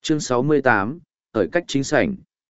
Chương 68, Khởi cách chính sảnh.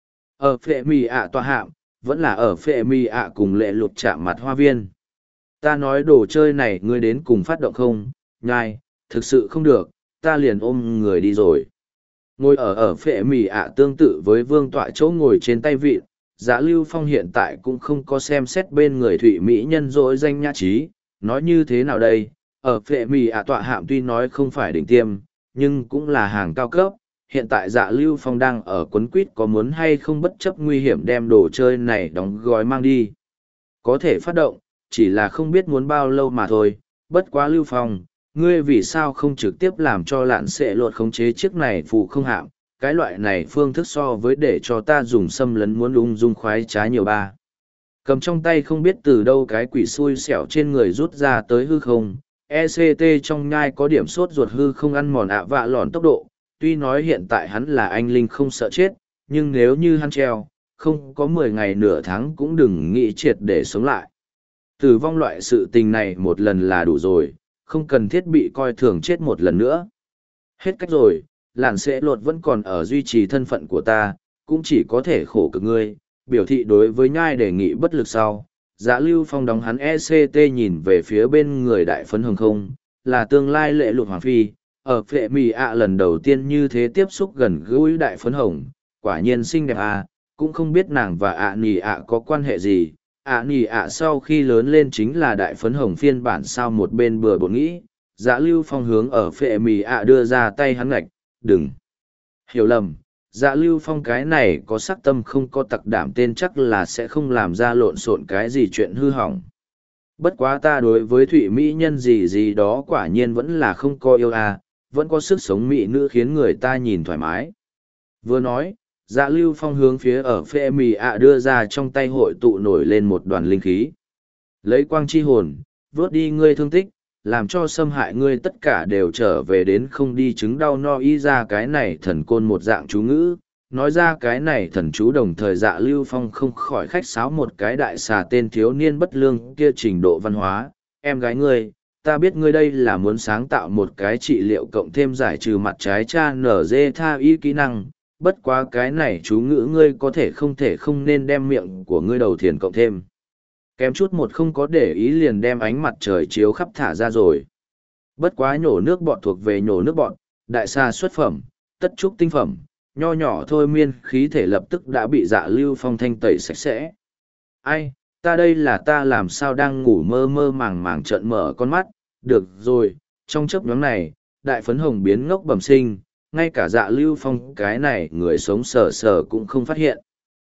Ở phệ mì ạ tọa hạm, vẫn là ở phệ mì ạ cùng lệ lụt chạm mặt hoa viên. Ta nói đồ chơi này ngươi đến cùng phát động không, nhai, thực sự không được, ta liền ôm người đi rồi. Ngồi ở phệ mì ạ tương tự với vương tọa chỗ ngồi trên tay vịn, Dạ Lưu Phong hiện tại cũng không có xem xét bên người thụy mỹ nhân dỗi danh nhã trí, nói như thế nào đây, ở phệ mì ạ tọa hạm tuy nói không phải đỉnh tiêm, nhưng cũng là hàng cao cấp. Hiện tại Dạ Lưu Phong đang ở quấn quýt có muốn hay không bất chấp nguy hiểm đem đồ chơi này đóng gói mang đi. Có thể phát động, chỉ là không biết muốn bao lâu mà thôi. Bất quá Lưu Phong, ngươi vì sao không trực tiếp làm cho lạn sệ lột khống chế chiếc này phụ không hạm, cái loại này phương thức so với để cho ta dùng xâm lấn muốn ung dung khoái trá nhiều ba. Cầm trong tay không biết từ đâu cái quỷ xui xẻo trên người rút ra tới hư không, ECT trong nhai có điểm sốt ruột hư không ăn mòn ạ vạ lòn tốc độ, tuy nói hiện tại hắn là anh linh không sợ chết, nhưng nếu như hắn treo, không có 10 ngày nửa tháng cũng đừng nghĩ triệt để sống lại. Tử vong loại sự tình này một lần là đủ rồi, không cần thiết bị coi thường chết một lần nữa. Hết cách rồi, làn sẽ lột vẫn còn ở duy trì thân phận của ta, cũng chỉ có thể khổ cực ngươi, biểu thị đối với nhai đề nghị bất lực sau. Dạ Lưu Phong đóng hắn ECT nhìn về phía bên người đại phấn hồng không, là tương lai lệ lụt hoàng phi, ở phệ mì ạ lần đầu tiên như thế tiếp xúc gần gũi đại phấn hồng, quả nhiên xinh đẹp à, cũng không biết nàng và ạ nì ạ có quan hệ gì. ạ nì ạ sau khi lớn lên chính là đại phấn hồng phiên bản sao một bên bừa bộn nghĩ. Dạ Lưu Phong hướng ở phệ mì ạ đưa ra tay hắn ngạch, đừng hiểu lầm, Dạ Lưu Phong cái này có sắc tâm không có tặc đảm tên chắc là sẽ không làm ra lộn xộn cái gì chuyện hư hỏng. Bất quá ta đối với thụy mỹ nhân gì gì đó quả nhiên vẫn là không có yêu à, vẫn có sức sống mỹ nữ khiến người ta nhìn thoải mái. Vừa nói, Dạ Lưu Phong hướng phía ở phệ mì ạ đưa ra trong tay hội tụ nổi lên một đoàn linh khí. Lấy quang chi hồn, vớt đi ngươi thương tích, làm cho xâm hại ngươi tất cả đều trở về đến không đi chứng đau no y ra cái này thần côn một dạng chú ngữ. Nói ra cái này thần chú đồng thời Dạ Lưu Phong không khỏi khách sáo một cái đại xà tên thiếu niên bất lương kia trình độ văn hóa. Em gái ngươi, ta biết ngươi đây là muốn sáng tạo một cái trị liệu cộng thêm giải trừ mặt trái cha nở dê tha y kỹ năng. Bất quá cái này chú ngữ ngươi có thể không nên đem miệng của ngươi đầu thiền cộng thêm. Kém chút một không có để ý liền đem ánh mặt trời chiếu khắp thả ra rồi. Bất quá nhổ nước bọt thuộc về nhổ nước bọt, đại xa xuất phẩm, tất trúc tinh phẩm, nho nhỏ thôi miên khí thể lập tức đã bị Dạ Lưu Phong thanh tẩy sạch sẽ. Ai, ta đây là ta làm sao đang ngủ mơ mơ màng màng trợn mở con mắt, được rồi, trong chớp nhoáng này, đại phấn hồng biến ngốc bẩm sinh, ngay cả Dạ Lưu Phong cái này người sống sờ sờ cũng không phát hiện.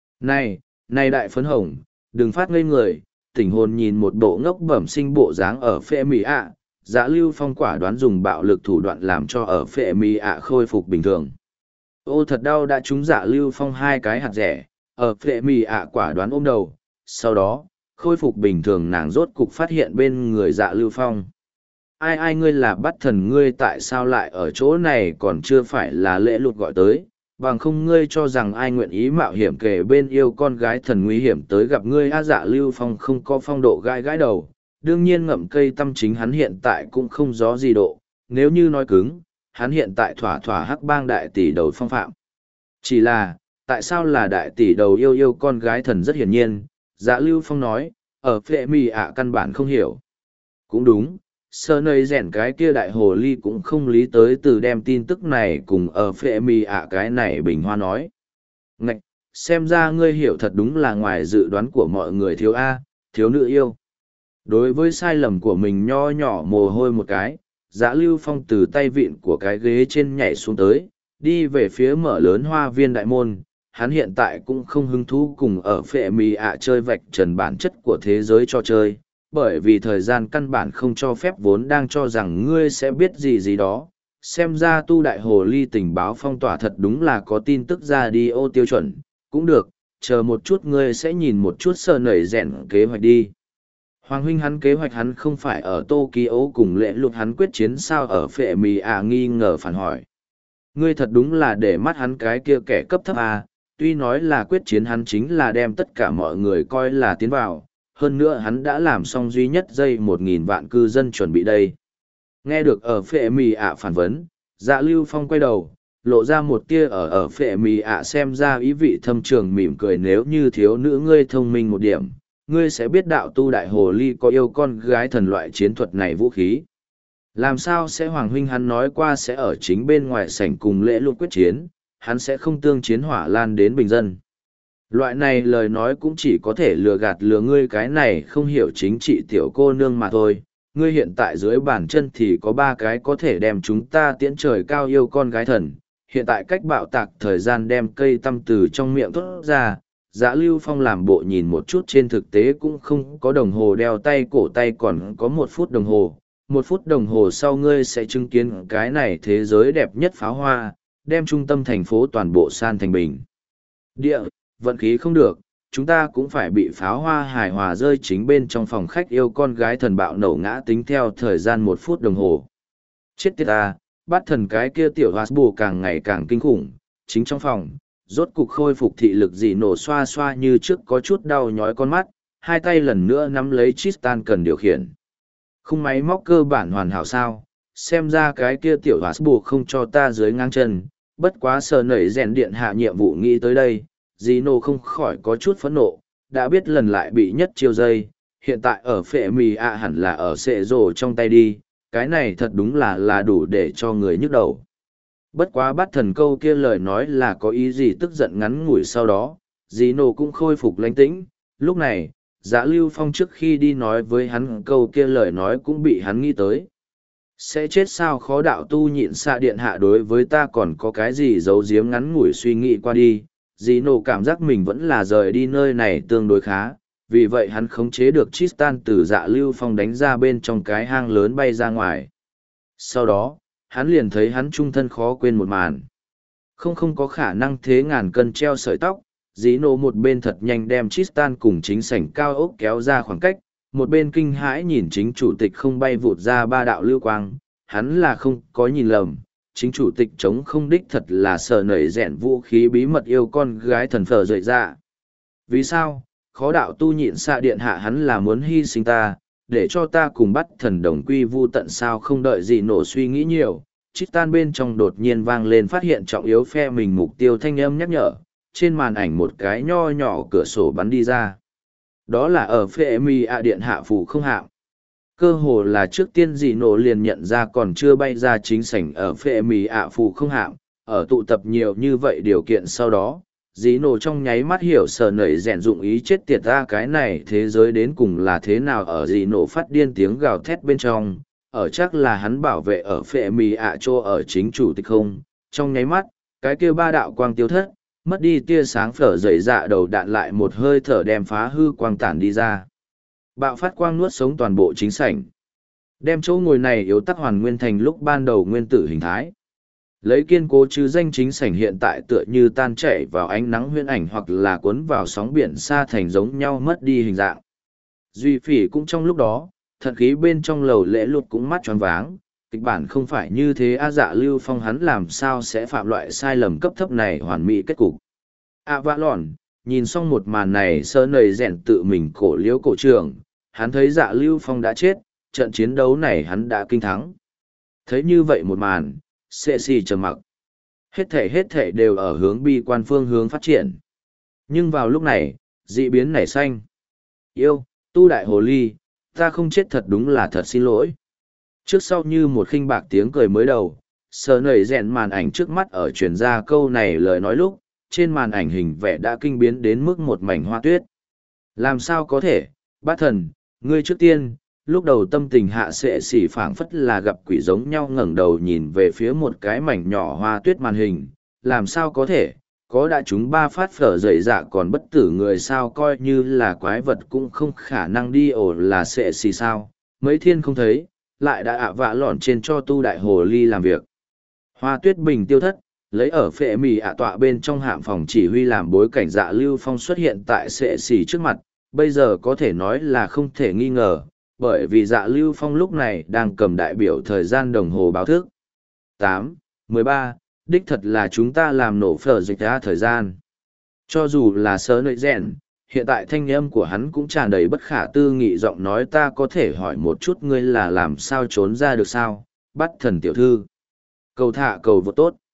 Này đại phấn hồng, đừng phát ngây người, tỉnh hồn nhìn một bộ ngốc bẩm sinh bộ dáng ở phệ mì ạ, Dạ Lưu Phong quả đoán dùng bạo lực thủ đoạn làm cho ở phệ mì ạ khôi phục bình thường. Ô thật đau đã trúng Dạ Lưu Phong hai cái hạt rẻ, ở phệ mì ạ quả đoán ôm đầu, sau đó, khôi phục bình thường nàng rốt cục phát hiện bên người Dạ Lưu Phong. Ai ngươi là bắt thần ngươi tại sao lại ở chỗ này còn chưa phải là lễ lụt gọi tới, bằng không ngươi cho rằng ai nguyện ý mạo hiểm kể bên yêu con gái thần nguy hiểm tới gặp ngươi a. Dạ Lưu Phong không có phong độ gai gãi đầu, đương nhiên ngậm cây tâm chính hắn hiện tại cũng không gió gì độ, nếu như nói cứng, hắn hiện tại thỏa thỏa hắc bang đại tỷ đầu phong phạm. Chỉ là, tại sao là đại tỷ đầu yêu con gái thần rất hiển nhiên, Dạ Lưu Phong nói, ở phệ mì ạ căn bản không hiểu. Cũng đúng. Sơ nơi rèn cái kia đại hồ ly cũng không lý tới từ đem tin tức này cùng ở phệ mì ạ cái này bình hoa nói. Ngạch, xem ra ngươi hiểu thật đúng là ngoài dự đoán của mọi người thiếu A, thiếu nữ yêu. Đối với sai lầm của mình nho nhỏ mồ hôi một cái, Dạ Lưu Phong từ tay vịn của cái ghế trên nhảy xuống tới, đi về phía mở lớn hoa viên đại môn. Hắn hiện tại cũng không hứng thú cùng ở phệ mì ạ chơi vạch trần bản chất của thế giới cho chơi. Bởi vì thời gian căn bản không cho phép vốn đang cho rằng ngươi sẽ biết gì gì đó. Xem ra tu đại hồ ly tình báo phong tỏa thật đúng là có tin tức ra đi ô tiêu chuẩn. Cũng được, chờ một chút ngươi sẽ nhìn một chút sơ nảy rèn kế hoạch đi. Hoàng huynh hắn kế hoạch hắn không phải ở Tokyo cùng lễ lụt hắn quyết chiến sao ở phệ mì à nghi ngờ phản hỏi. Ngươi thật đúng là để mắt hắn cái kia kẻ cấp thấp à, tuy nói là quyết chiến hắn chính là đem tất cả mọi người coi là tiến vào. Hơn nữa hắn đã làm xong duy nhất dây 1.000 vạn cư dân chuẩn bị đây. Nghe được ở phệ mì ạ phản vấn, Dạ Lưu Phong quay đầu, lộ ra một tia ở phệ mì ạ xem ra ý vị thâm trường mỉm cười. Nếu như thiếu nữ ngươi thông minh một điểm, ngươi sẽ biết đạo tu đại hồ ly có yêu con gái thần loại chiến thuật này vũ khí. Làm sao sẽ Hoàng huynh hắn nói qua sẽ ở chính bên ngoài sảnh cùng lễ luôn quyết chiến, hắn sẽ không tương chiến hỏa lan đến bình dân. Loại này lời nói cũng chỉ có thể lừa gạt lừa ngươi cái này không hiểu chính trị tiểu cô nương mà thôi. Ngươi hiện tại dưới bàn chân thì có 3 cái có thể đem chúng ta tiễn trời cao yêu con gái thần. Hiện tại cách bạo tạc thời gian đem cây tăm từ trong miệng thốt ra, Dã Lưu Phong làm bộ nhìn một chút, trên thực tế cũng không có đồng hồ đeo tay, cổ tay còn có 1 phút đồng hồ. 1 phút đồng hồ sau ngươi sẽ chứng kiến cái này thế giới đẹp nhất pháo hoa, đem trung tâm thành phố toàn bộ san thành bình địa. Vận khí không được, chúng ta cũng phải bị pháo hoa hài hòa rơi chính bên trong phòng khách yêu con gái thần bạo nổ ngã tính theo thời gian 1 phút đồng hồ. Chết tiệt ta, bắt thần cái kia tiểu hoa bù càng ngày càng kinh khủng, chính trong phòng, rốt cục khôi phục thị lực dị nổ xoa xoa như trước có chút đau nhói con mắt, 2 tay lần nữa nắm lấy Tristan cần điều khiển. Khung máy móc cơ bản hoàn hảo sao, xem ra cái kia tiểu hoa bù không cho ta dưới ngang chân, bất quá sờ nảy rèn điện hạ nhiệm vụ nghĩ tới đây. Gino không khỏi có chút phẫn nộ, đã biết lần lại bị nhất chiêu dây, hiện tại ở phệ mì ạ hẳn là ở xệ rồ trong tay đi, cái này thật đúng là đủ để cho người nhức đầu. Bất quá bắt thần câu kia lời nói là có ý gì tức giận ngắn ngủi sau đó, Gino cũng khôi phục lãnh tĩnh, lúc này, Dã Lưu Phong trước khi đi nói với hắn câu kia lời nói cũng bị hắn nghĩ tới. Sẽ chết sao khó đạo tu nhịn xạ điện hạ đối với ta còn có cái gì giấu giếm ngắn ngủi suy nghĩ qua đi. Gino cảm giác mình vẫn là rời đi nơi này tương đối khá, vì vậy hắn khống chế được Tristan từ Dã Lưu Phong đánh ra bên trong cái hang lớn bay ra ngoài. Sau đó, hắn liền thấy hắn trung thân khó quên một màn. Không có khả năng thế ngàn cân treo sợi tóc, Gino một bên thật nhanh đem Tristan cùng chính sảnh cao ốc kéo ra khoảng cách, một bên kinh hãi nhìn chính chủ tịch không bay vụt ra 3 đạo lưu quang, hắn là không có nhìn lầm. Chính chủ tịch chống không đích thật là sợ nảy rẽn vũ khí bí mật yêu con gái thần phở rời ra. Vì sao, khó đạo tu nhịn xạ điện hạ hắn là muốn hy sinh ta, để cho ta cùng bắt thần đồng quy vu tận sao không đợi gì nổ suy nghĩ nhiều. Tristan bên trong đột nhiên vang lên phát hiện trọng yếu phe mình mục tiêu thanh âm nhắc nhở, trên màn ảnh một cái nho nhỏ cửa sổ bắn đi ra. Đó là ở phe mi ạ điện hạ phủ không hạng. Cơ hồ là trước tiên dị nổ liền nhận ra còn chưa bay ra chính sảnh ở phệ mì ạ phù không hạng, ở tụ tập nhiều như vậy điều kiện sau đó, dị nổ trong nháy mắt hiểu sờ nảy rèn dụng ý chết tiệt ra cái này thế giới đến cùng là thế nào. Ở dị nổ phát điên tiếng gào thét bên trong, ở chắc là hắn bảo vệ ở phệ mì ạ chỗ ở chính chủ tịch không, trong nháy mắt, cái kia 3 đạo quang tiêu thất, mất đi tia sáng phở dậy dạ đầu đạn lại một hơi thở đem phá hư quang tản đi ra. Bạo phát quang nuốt sống toàn bộ chính sảnh. Đem chỗ ngồi này yếu tắc hoàn nguyên thành lúc ban đầu nguyên tử hình thái. Lấy kiên cố chứ danh chính sảnh hiện tại tựa như tan chảy vào ánh nắng huyễn ảnh hoặc là cuốn vào sóng biển xa thành giống nhau mất đi hình dạng. Duy Phỉ cũng trong lúc đó, thật khí bên trong lầu lễ lụt cũng mắt tròn váng. Kịch bản không phải như thế Dạ Lưu Phong hắn làm sao sẽ phạm loại sai lầm cấp thấp này hoàn mỹ kết cục. Vã lòn, nhìn xong một màn này sơ nầy rèn tự mình cổ liếu cổ trường, hắn thấy Dạ Lưu Phong đã chết, trận chiến đấu này hắn đã kinh thắng. Thấy như vậy một màn, sệ xì trầm mặc. Hết thể đều ở hướng bi quan phương hướng phát triển. Nhưng vào lúc này, dị biến nảy xanh. Yêu, tu đại hồ ly, ta không chết thật đúng là thật xin lỗi. Trước sau như một khinh bạc tiếng cười mới đầu, sờ nầy rèn màn ảnh trước mắt ở truyền ra câu này lời nói lúc, trên màn ảnh hình vẽ đã kinh biến đến mức một mảnh hoa tuyết. Làm sao có thể, bát thần, ngươi trước tiên, lúc đầu tâm tình hạ sệ xỉ phảng phất là gặp quỷ giống nhau ngẩng đầu nhìn về phía một cái mảnh nhỏ hoa tuyết màn hình. Làm sao có thể, có đã chúng 3 phát phở dậy dạ còn bất tử người sao coi như là quái vật cũng không khả năng đi ổ là sệ xỉ sao, mấy thiên không thấy, lại đã vạ lỏn trên cho tu đại hồ ly làm việc. Hoa tuyết bình tiêu thất, lấy ở phệ mì tọa bên trong hạm phòng chỉ huy làm bối cảnh Dạ Lưu Phong xuất hiện tại sệ xỉ trước mặt, bây giờ có thể nói là không thể nghi ngờ, bởi vì Dạ Lưu Phong lúc này đang cầm đại biểu thời gian đồng hồ báo thức. 8:13, đích thật là chúng ta làm nổ phở dịch ra thời gian. Cho dù là sớ nợi rèn, hiện tại thanh âm của hắn cũng tràn đầy bất khả tư nghị giọng nói ta có thể hỏi một chút ngươi là làm sao trốn ra được sao, bắt thần tiểu thư. Cầu thả cầu vô tốt.